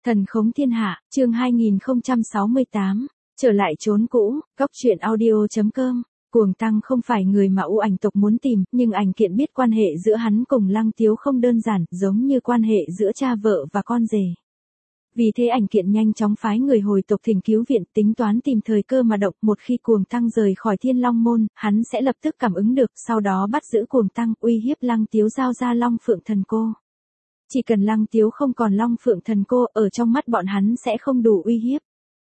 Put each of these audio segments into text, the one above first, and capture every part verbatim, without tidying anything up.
Thần khống thiên hạ, chương hai nghìn không trăm sáu mươi tám, trở lại chốn cũ, góc truyện audio chấm com. Cuồng Tăng không phải người mà U Ảnh tộc muốn tìm, nhưng ảnh kiện biết quan hệ giữa hắn cùng Lăng Tiếu không đơn giản, giống như quan hệ giữa cha vợ và con rể. Vì thế ảnh kiện nhanh chóng phái người hồi tộc thỉnh cứu viện, tính toán tìm thời cơ mà động. Một khi Cuồng Tăng rời khỏi Thiên Long môn, hắn sẽ lập tức cảm ứng được, sau đó bắt giữ Cuồng Tăng, uy hiếp Lăng Tiếu giao ra Long Phượng Thần Cô. Chỉ cần Lăng Tiếu không còn Long Phượng Thần Cô, ở trong mắt bọn hắn sẽ không đủ uy hiếp.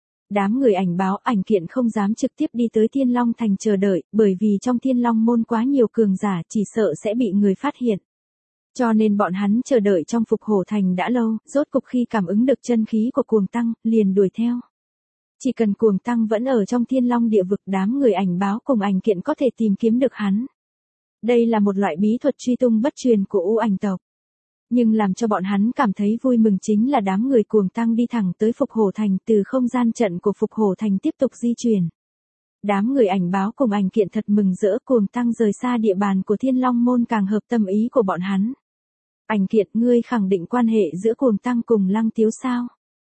Đám người ảnh báo, ảnh kiện không dám trực tiếp đi tới Thiên Long Thành chờ đợi, bởi vì trong Thiên Long môn quá nhiều cường giả, chỉ sợ sẽ bị người phát hiện. Cho nên bọn hắn chờ đợi trong Phục Hổ Thành đã lâu, rốt cục khi cảm ứng được chân khí của Cuồng Tăng, liền đuổi theo. Chỉ cần Cuồng Tăng vẫn ở trong Thiên Long địa vực, đám người ảnh báo cùng ảnh kiện có thể tìm kiếm được hắn. Đây là một loại bí thuật truy tung bất truyền của U Ảnh tộc. Nhưng làm cho bọn hắn cảm thấy vui mừng chính là đám người Cuồng Tăng đi thẳng tới Phục Hổ Thành, từ không gian trận của Phục Hổ Thành tiếp tục di chuyển. Đám người ảnh báo cùng ảnh kiện thật mừng rỡ, Cuồng Tăng rời xa địa bàn của Thiên Long môn càng hợp tâm ý của bọn hắn. Ảnh kiện, ngươi khẳng định quan hệ giữa Cuồng Tăng cùng Lăng Tiếu sao?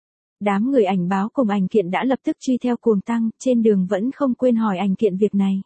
Đám người ảnh báo cùng ảnh kiện đã lập tức truy theo Cuồng Tăng, trên đường vẫn không quên hỏi ảnh kiện việc này.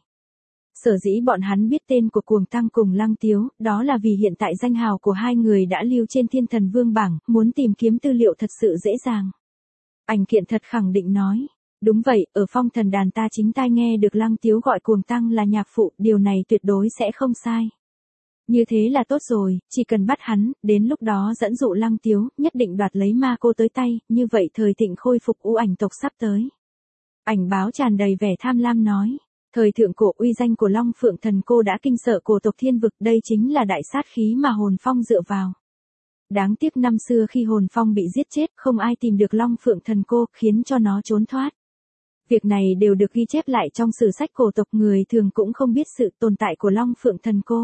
Sở dĩ bọn hắn biết tên của Cuồng Tăng cùng Lăng Tiếu, đó là vì hiện tại danh hào của hai người đã lưu trên Thiên Thần Vương bảng, muốn tìm kiếm tư liệu thật sự dễ dàng. Ảnh kiện thật khẳng định nói, đúng vậy, ở Phong Thần Đàn ta chính tai nghe được Lăng Tiếu gọi Cuồng Tăng là nhạc phụ, điều này tuyệt đối sẽ không sai. Như thế là tốt rồi, chỉ cần bắt hắn, đến lúc đó dẫn dụ Lăng Tiếu, nhất định đoạt lấy ma cô tới tay, như vậy thời thịnh khôi phục U Ảnh tộc sắp tới. Ảnh báo tràn đầy vẻ tham lam nói. Thời thượng cổ, uy danh của Long Phượng Thần Cô đã kinh sợ cổ tộc thiên vực, đây chính là đại sát khí mà Hồn Phong dựa vào. Đáng tiếc năm xưa khi Hồn Phong bị giết chết, không ai tìm được Long Phượng Thần Cô, khiến cho nó trốn thoát. Việc này đều được ghi chép lại trong sử sách cổ tộc, người thường cũng không biết sự tồn tại của Long Phượng Thần Cô.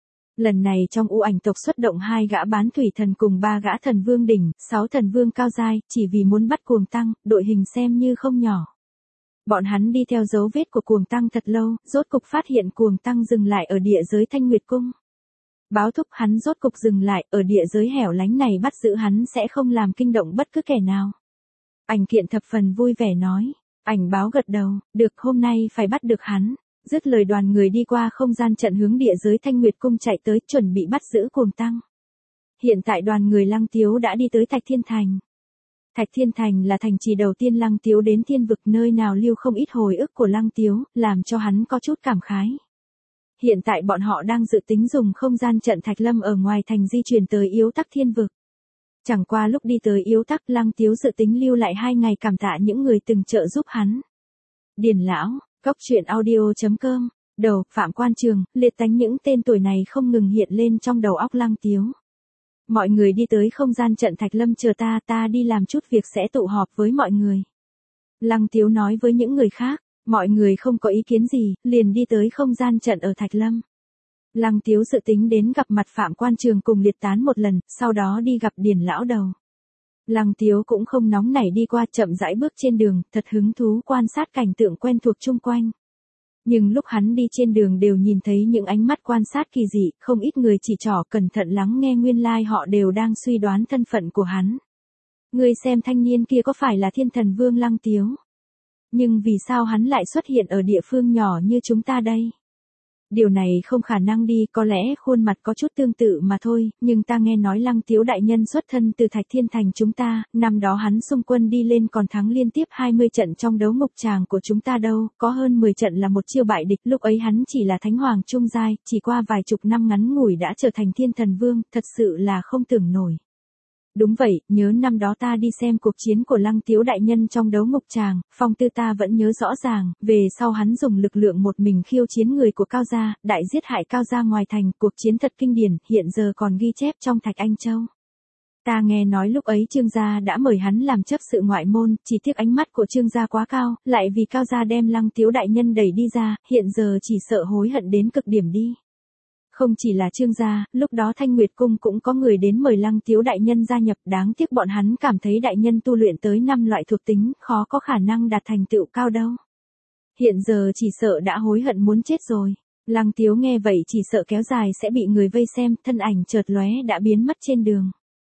Lần này trong U Ảnh tộc xuất động hai gã bán thủy thần cùng ba gã thần vương đỉnh, sáu thần vương cao giai, chỉ vì muốn bắt Cuồng Tăng, đội hình xem như không nhỏ. Bọn hắn đi theo dấu vết của Cuồng Tăng thật lâu, rốt cục phát hiện Cuồng Tăng dừng lại ở địa giới Thanh Nguyệt Cung. Báo thúc hắn rốt cục dừng lại, ở địa giới hẻo lánh này bắt giữ hắn sẽ không làm kinh động bất cứ kẻ nào. Ảnh kiện thập phần vui vẻ nói, ảnh báo gật đầu, được, hôm nay phải bắt được hắn. Dứt lời đoàn người đi qua không gian trận hướng địa giới Thanh Nguyệt Cung chạy tới, chuẩn bị bắt giữ Cuồng Tăng. Hiện tại đoàn người Lăng Tiếu đã đi tới Thạch Thiên Thành. Thạch Thiên Thành là thành trì đầu tiên Lăng Tiếu đến thiên vực, nơi nào lưu không ít hồi ức của Lăng Tiếu, làm cho hắn có chút cảm khái. Hiện tại bọn họ đang dự tính dùng không gian trận Thạch Lâm ở ngoài thành di chuyển tới Yếu Tắc thiên vực. Chẳng qua lúc đi tới Yếu Tắc, Lăng Tiếu dự tính lưu lại hai ngày cảm tạ những người từng trợ giúp hắn. Điền lão, góc truyện audio chấm com, đầu, Phạm Quan Trường, liệt tánh những tên tuổi này không ngừng hiện lên trong đầu óc Lăng Tiếu. Mọi người đi tới không gian trận Thạch Lâm chờ ta, ta đi làm chút việc sẽ tụ họp với mọi người. Lăng Tiếu nói với những người khác, mọi người không có ý kiến gì, liền đi tới không gian trận ở Thạch Lâm. Lăng Tiếu dự tính đến gặp mặt Phạm Quan Trường cùng liệt tán một lần, sau đó đi gặp Điền lão đầu. Lăng Tiếu cũng không nóng nảy đi qua, chậm rãi bước trên đường, thật hứng thú quan sát cảnh tượng quen thuộc chung quanh. Nhưng lúc hắn đi trên đường đều nhìn thấy những ánh mắt quan sát kỳ dị, không ít người chỉ trỏ cẩn thận lắng nghe, nguyên lai họ đều đang suy đoán thân phận của hắn. Ngươi xem thanh niên kia có phải là Thiên Thần Vương Lăng Tiếu? Nhưng vì sao hắn lại xuất hiện ở địa phương nhỏ như chúng ta đây? Điều này không khả năng đi, có lẽ khuôn mặt có chút tương tự mà thôi, nhưng ta nghe nói Lăng Tiếu đại nhân xuất thân từ Thạch Thiên Thành chúng ta, năm đó hắn xung quân đi lên còn thắng liên tiếp hai mươi trận trong đấu ngục tràng của chúng ta đâu, có hơn mười trận là một chiêu bại địch, lúc ấy hắn chỉ là thánh hoàng trung giai, chỉ qua vài chục năm ngắn ngủi đã trở thành Thiên Thần Vương, thật sự là không tưởng nổi. Đúng vậy, nhớ năm đó ta đi xem cuộc chiến của Lăng Tiếu đại nhân trong đấu ngục tràng, phong tư ta vẫn nhớ rõ ràng, về sau hắn dùng lực lượng một mình khiêu chiến người của Cao Gia, đại giết hại Cao Gia ngoài thành, cuộc chiến thật kinh điển, hiện giờ còn ghi chép trong Thạch Anh Châu. Ta nghe nói lúc ấy Trương gia đã mời hắn làm chấp sự ngoại môn, chỉ tiếc ánh mắt của Trương gia quá cao, lại vì Cao Gia đem Lăng Tiếu đại nhân đẩy đi ra, hiện giờ chỉ sợ hối hận đến cực điểm đi. Không chỉ là Trương gia, lúc đó Thanh Nguyệt Cung cũng có người đến mời Lăng Tiếu đại nhân gia nhập, đáng tiếc bọn hắn cảm thấy đại nhân tu luyện tới năm loại thuộc tính, khó có khả năng đạt thành tựu cao đâu. Hiện giờ chỉ sợ đã hối hận muốn chết rồi. Lăng Tiếu nghe vậy chỉ sợ kéo dài sẽ bị người vây xem, thân ảnh chợt lóe đã biến mất trên đường.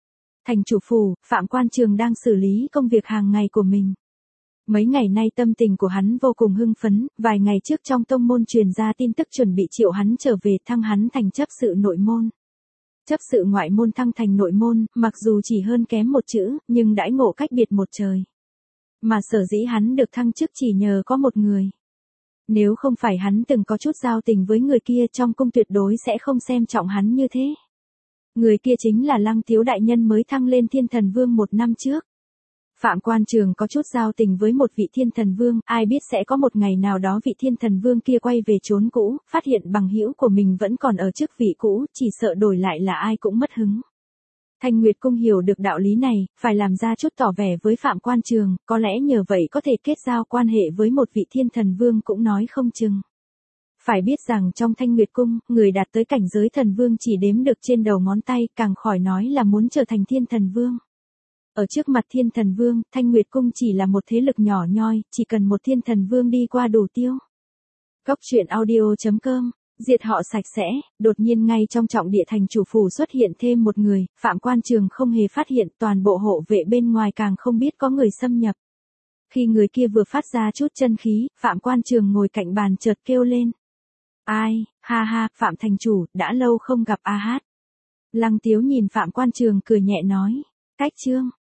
Thành chủ phủ, Phạm Quan Trường đang xử lý công việc hàng ngày của mình. Mấy ngày nay tâm tình của hắn vô cùng hưng phấn, vài ngày trước trong tông môn truyền ra tin tức chuẩn bị triệu hắn trở về thăng hắn thành chấp sự nội môn. Chấp sự ngoại môn thăng thành nội môn, mặc dù chỉ hơn kém một chữ, nhưng đãi ngộ cách biệt một trời. Mà sở dĩ hắn được thăng chức chỉ nhờ có một người. Nếu không phải hắn từng có chút giao tình với người kia trong cung tuyệt đối sẽ không xem trọng hắn như thế. Người kia chính là Lăng Tiếu đại nhân mới thăng lên Thiên Thần Vương một năm trước. Phạm Quan Trường có chút giao tình với một vị Thiên Thần Vương, ai biết sẽ có một ngày nào đó vị Thiên Thần Vương kia quay về chốn cũ, phát hiện bằng hữu của mình vẫn còn ở chức vị cũ, chỉ sợ đổi lại là ai cũng mất hứng. Thanh Nguyệt Cung hiểu được đạo lý này, phải làm ra chút tỏ vẻ với Phạm Quan Trường, có lẽ nhờ vậy có thể kết giao quan hệ với một vị Thiên Thần Vương cũng nói không chừng. Phải biết rằng trong Thanh Nguyệt Cung, người đạt tới cảnh giới thần vương chỉ đếm được trên đầu ngón tay, càng khỏi nói là muốn trở thành Thiên Thần Vương. Ở trước mặt Thiên Thần Vương, Thanh Nguyệt Cung chỉ là một thế lực nhỏ nhoi, chỉ cần một Thiên Thần Vương đi qua đủ tiêu. Góc truyện audio chấm com, diệt họ sạch sẽ, đột nhiên ngay trong trọng địa thành chủ phủ xuất hiện thêm một người, Phạm Quan Trường không hề phát hiện, toàn bộ hộ vệ bên ngoài càng không biết có người xâm nhập. Khi người kia vừa phát ra chút chân khí, Phạm Quan Trường ngồi cạnh bàn chợt kêu lên. Ai, ha ha, Phạm thành chủ, đã lâu không gặp a hát. Lăng Tiếu nhìn Phạm Quan Trường cười nhẹ nói. Cách chương.